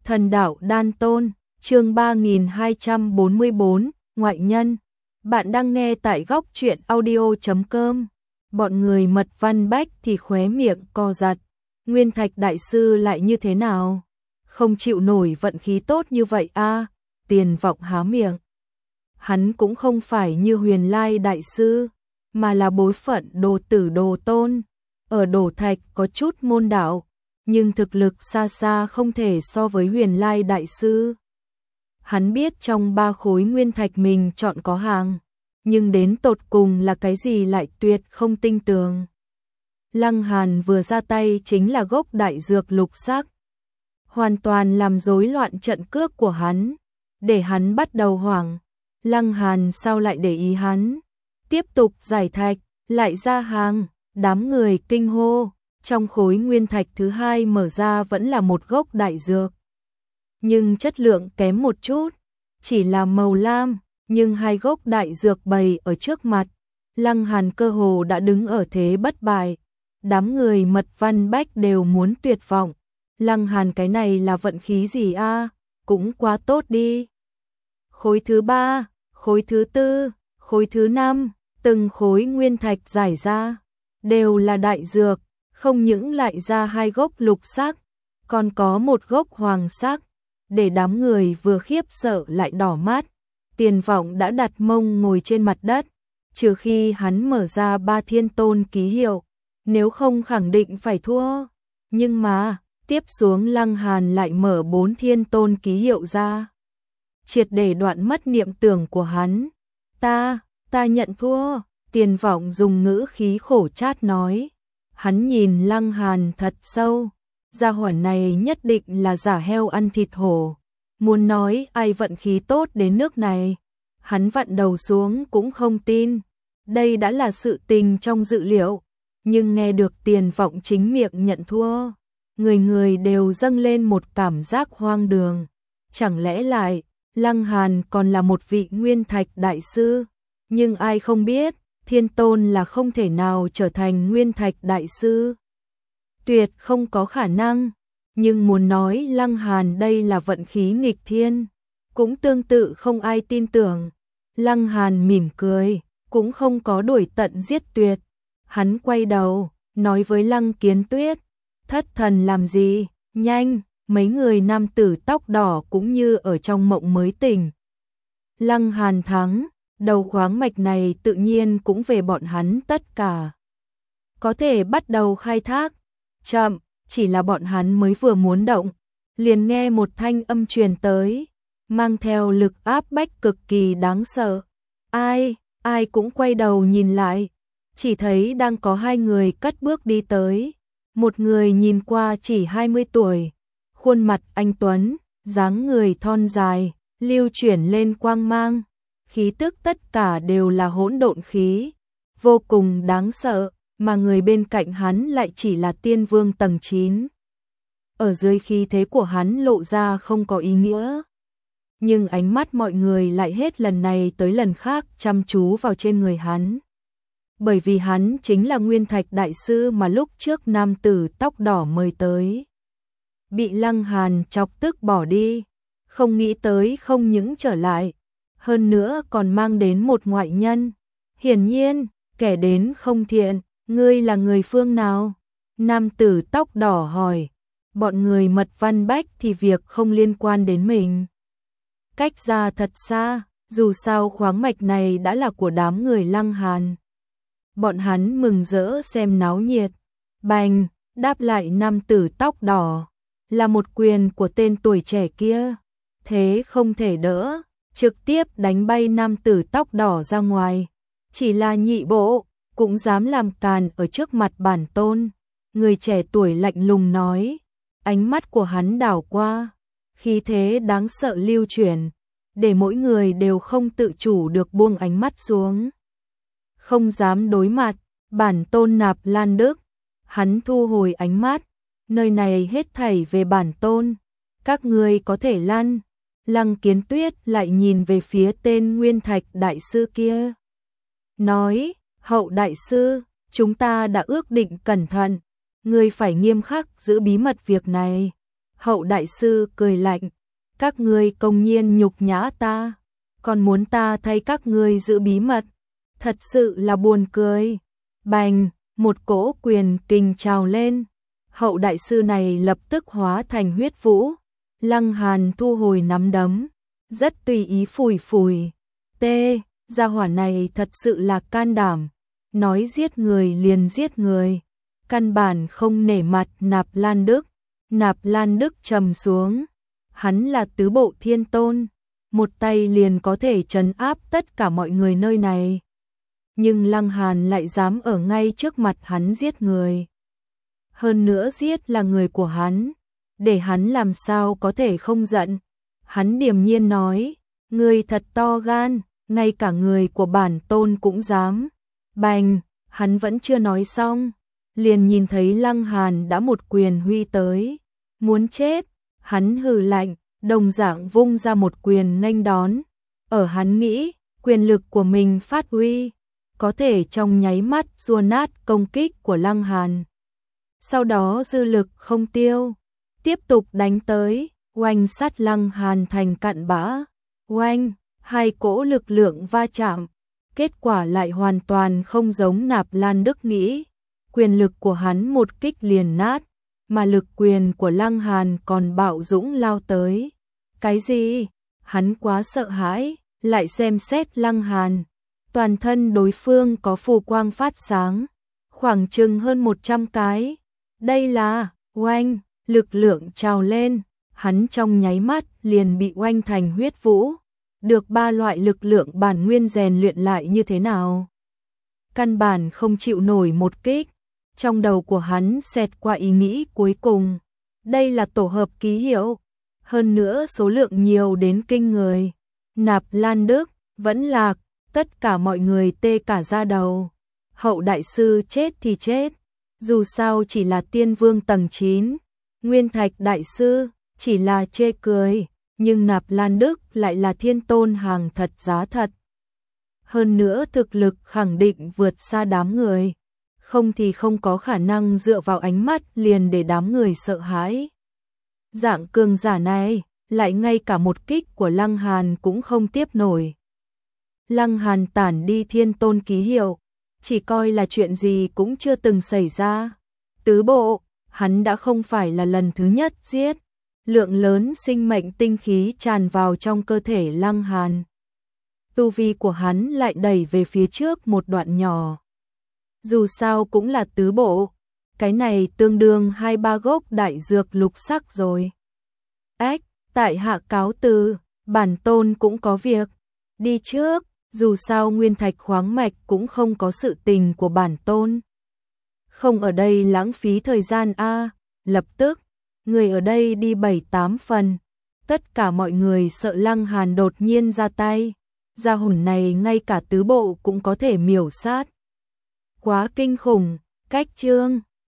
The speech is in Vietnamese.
Thần đạo đan tôn, chương 3244, ngoại nhân. Bạn đang nghe tại góc truyện audio.com. Bọn người Mật Văn Bách thì khóe miệng co giật. Nguyên Thạch đại sư lại như thế nào? Không chịu nổi vận khí tốt như vậy a. Tiền Vọng há miệng. Hắn cũng không phải như Huyền Lai đại sư, mà là bối phận đồ tử đồ tôn. Ở Đổ Thạch có chút môn đạo, nhưng thực lực xa xa không thể so với Huyền Lai đại sư. Hắn biết trong 3 khối nguyên thạch mình chọn có hàng, nhưng đến tột cùng là cái gì lại tuyệt không tinh tường. Lăng Hàn vừa ra tay chính là gốc đại dược lục sắc, hoàn toàn làm rối loạn trận cước của hắn, để hắn bắt đầu hoảng. Lăng Hàn sao lại để ý hắn? Tiếp tục giải thạch, lại ra hàng, đám người kinh hô. Trong khối nguyên thạch thứ hai mở ra vẫn là một gốc đại dược, nhưng chất lượng kém một chút, chỉ là màu lam, nhưng 2 gốc đại dược bày ở trước mặt, Lăng Hàn cơ hồ đã đứng ở thế bất bại. Đám người Mật Văn Bách đều muốn tuyệt vọng. Lăng Hàn cái này là vận khí gì a? Cũng quá tốt đi. Khối thứ 3, khối thứ 4, khối thứ 5, từng khối nguyên thạch giải ra, đều là đại dược. Không những lại ra 2 gốc lục sắc, còn có một gốc hoàng sắc, để đám người vừa khiếp sợ lại đỏ mắt. Tiền Vọng đã đặt mông ngồi trên mặt đất, trừ khi hắn mở ra 3 thiên tôn ký hiệu, nếu không khẳng định phải thua. Nhưng mà, tiếp xuống Lăng Hàn lại mở 4 thiên tôn ký hiệu ra, triệt để đoạn mất niệm tưởng của hắn. Ta nhận thua, Tiền Vọng dùng ngữ khí khổ chát nói. Hắn nhìn Lăng Hàn thật sâu, gia hỏa này nhất định là giả heo ăn thịt hổ. Muốn nói ai vận khí tốt đến nước này, hắn vặn đầu xuống cũng không tin. Đây đã là sự tình trong dự liệu, nhưng nghe được Tiền Vọng chính miệng nhận thua, người người đều dâng lên một cảm giác hoang đường. Chẳng lẽ lại, Lăng Hàn còn là một vị nguyên thạch đại sư, nhưng ai không biết, thiên tôn là không thể nào trở thành nguyên thạch đại sư. Tuyệt không có khả năng, nhưng muốn nói Lăng Hàn đây là vận khí nghịch thiên, cũng tương tự không ai tin tưởng. Lăng Hàn mỉm cười, cũng không có đuổi tận giết tuyệt. Hắn quay đầu, nói với Lăng Kiến Tuyết, thất thần làm gì, nhanh, mấy người nam tử tóc đỏ cũng như ở trong mộng mới tỉnh. Lăng Hàn thắng. Đầu khoáng mạch này tự nhiên cũng về bọn hắn tất cả. Có thể bắt đầu khai thác. Chậm, chỉ là bọn hắn mới vừa muốn động, liền nghe một thanh âm truyền tới, mang theo lực áp bách cực kỳ đáng sợ. Ai cũng quay đầu nhìn lại, chỉ thấy đang có 2 người cất bước đi tới. Một người nhìn qua chỉ 20 tuổi, khuôn mặt anh tuấn, dáng người thon dài, lưu chuyển lên quang mang. Khí tức tất cả đều là hỗn độn khí, vô cùng đáng sợ, mà người bên cạnh hắn lại chỉ là tiên vương tầng 9. Ở dưới khí thế của hắn lộ ra không có ý nghĩa, nhưng ánh mắt mọi người lại hết lần này tới lần khác chăm chú vào trên người hắn. Bởi vì hắn chính là nguyên thạch đại sư mà lúc trước nam tử tóc đỏ mời tới. Bị Lăng Hàn chọc tức bỏ đi, không nghĩ tới không những trở lại, hơn nữa còn mang đến một ngoại nhân. Hiển nhiên, kẻ đến không thiện. Ngươi là người phương nào? Nam tử tóc đỏ hỏi. Bọn người Mật Văn Bách thì việc không liên quan đến mình. Cách ra thật xa, dù sao khoáng mạch này đã là của đám người Lăng Hàn. Bọn hắn mừng rỡ xem náo nhiệt. Bành, đáp lại nam tử tóc đỏ, là một quyền của tên tuổi trẻ kia. Thế không thể đỡ, trực tiếp đánh bay nam tử tóc đỏ ra ngoài. Chỉ là nhị bộ, cũng dám làm càn ở trước mặt bản tôn. Người trẻ tuổi lạnh lùng nói, ánh mắt của hắn đảo qua, khí thế đáng sợ lưu chuyển, để mỗi người đều không tự chủ được buông ánh mắt xuống. Không dám đối mặt, bản tôn Nạp Lan Đức. Hắn thu hồi ánh mắt, nơi này hết thảy về bản tôn, các ngươi có thể lăn. Lăng Kiến Tuyết lại nhìn về phía tên nguyên thạch đại sư kia, nói, hậu đại sư, chúng ta đã ước định cẩn thận, ngươi phải nghiêm khắc giữ bí mật việc này. Hậu đại sư cười lạnh, các ngươi công nhiên nhục nhã ta, còn muốn ta thay các ngươi giữ bí mật, thật sự là buồn cười. Bành, một cỗ quyền kình trào lên, hậu đại sư này lập tức hóa thành huyết vũ. Lăng Hàn thu hồi nắm đấm, rất tùy ý phủi phủi. Gia hỏa này thật sự là can đảm, nói giết người liền giết người, căn bản không nể mặt Nạp Lan Đức. Nạp Lan Đức trầm xuống, hắn là tứ bộ thiên tôn, một tay liền có thể trấn áp tất cả mọi người nơi này. Nhưng Lăng Hàn lại dám ở ngay trước mặt hắn giết người. Hơn nữa giết là người của hắn, để hắn làm sao có thể không giận. Hắn điềm nhiên nói, ngươi thật to gan, ngay cả người của bản tôn cũng dám. Bành, hắn vẫn chưa nói xong, liền nhìn thấy Lăng Hàn đã một quyền huy tới, muốn chết. Hắn hừ lạnh, đồng dạng vung ra một quyền nghênh đón. Ở hắn nghĩ, quyền lực của mình phát huy, có thể trong nháy mắt xua nát công kích của Lăng Hàn. Sau đó dư lực không tiêu, tiếp tục đánh tới, oanh sát Lăng Hàn thành cặn bã. Oanh, hai cỗ lực lượng va chạm, kết quả lại hoàn toàn không giống Nạp Lan Đức nghĩ. Quyền lực của hắn một kích liền nát, mà lực quyền của Lăng Hàn còn bạo dũng lao tới. Cái gì? Hắn quá sợ hãi, lại xem xét Lăng Hàn. Toàn thân đối phương có phù quang phát sáng, khoảng chừng hơn 100 cái. Đây là, oanh, lực lượng trào lên, hắn trong nháy mắt liền bị oanh thành huyết vũ. Được ba loại lực lượng bản nguyên rèn luyện lại như thế nào? Căn bản không chịu nổi một kích. Trong đầu của hắn xẹt qua ý nghĩ cuối cùng. Đây là tổ hợp ký hiệu. Hơn nữa số lượng nhiều đến kinh người. Nạp Lan Đức, vẫn lạc, tất cả mọi người tê cả da đầu. Hậu đại sư chết thì chết. Dù sao chỉ là tiên vương tầng 9. Nguyên Thạch đại sư, chỉ là chê cười. Nhưng Nạp Lan Đức lại là thiên tôn hàng thật giá thật. Hơn nữa thực lực khẳng định vượt xa đám người. Không thì không có khả năng dựa vào ánh mắt liền để đám người sợ hãi. Dạng cường giả này, lại ngay cả một kích của Lăng Hàn cũng không tiếp nổi. Lăng Hàn tản đi thiên tôn ký hiệu, chỉ coi là chuyện gì cũng chưa từng xảy ra. Tứ bộ, hắn đã không phải là lần thứ nhất giết. Lượng lớn sinh mệnh tinh khí tràn vào trong cơ thể Lăng Hàn. Tu vi của hắn lại đẩy về phía trước một đoạn nhỏ. Dù sao cũng là tứ bộ, cái này tương đương 2-3 gốc đại dược lục sắc rồi. Ách, tại hạ cáo từ, bản tôn cũng có việc. Đi trước, dù sao nguyên thạch khoáng mạch cũng không có sự tình của bản tôn. Không ở đây lãng phí thời gian a. Lập tức, người ở đây đi 7-8 phần. Tất cả mọi người sợ Lăng Hàn đột nhiên ra tay. Gia hồn này ngay cả tứ bộ cũng có thể miểu sát. Quá kinh khủng, cách chương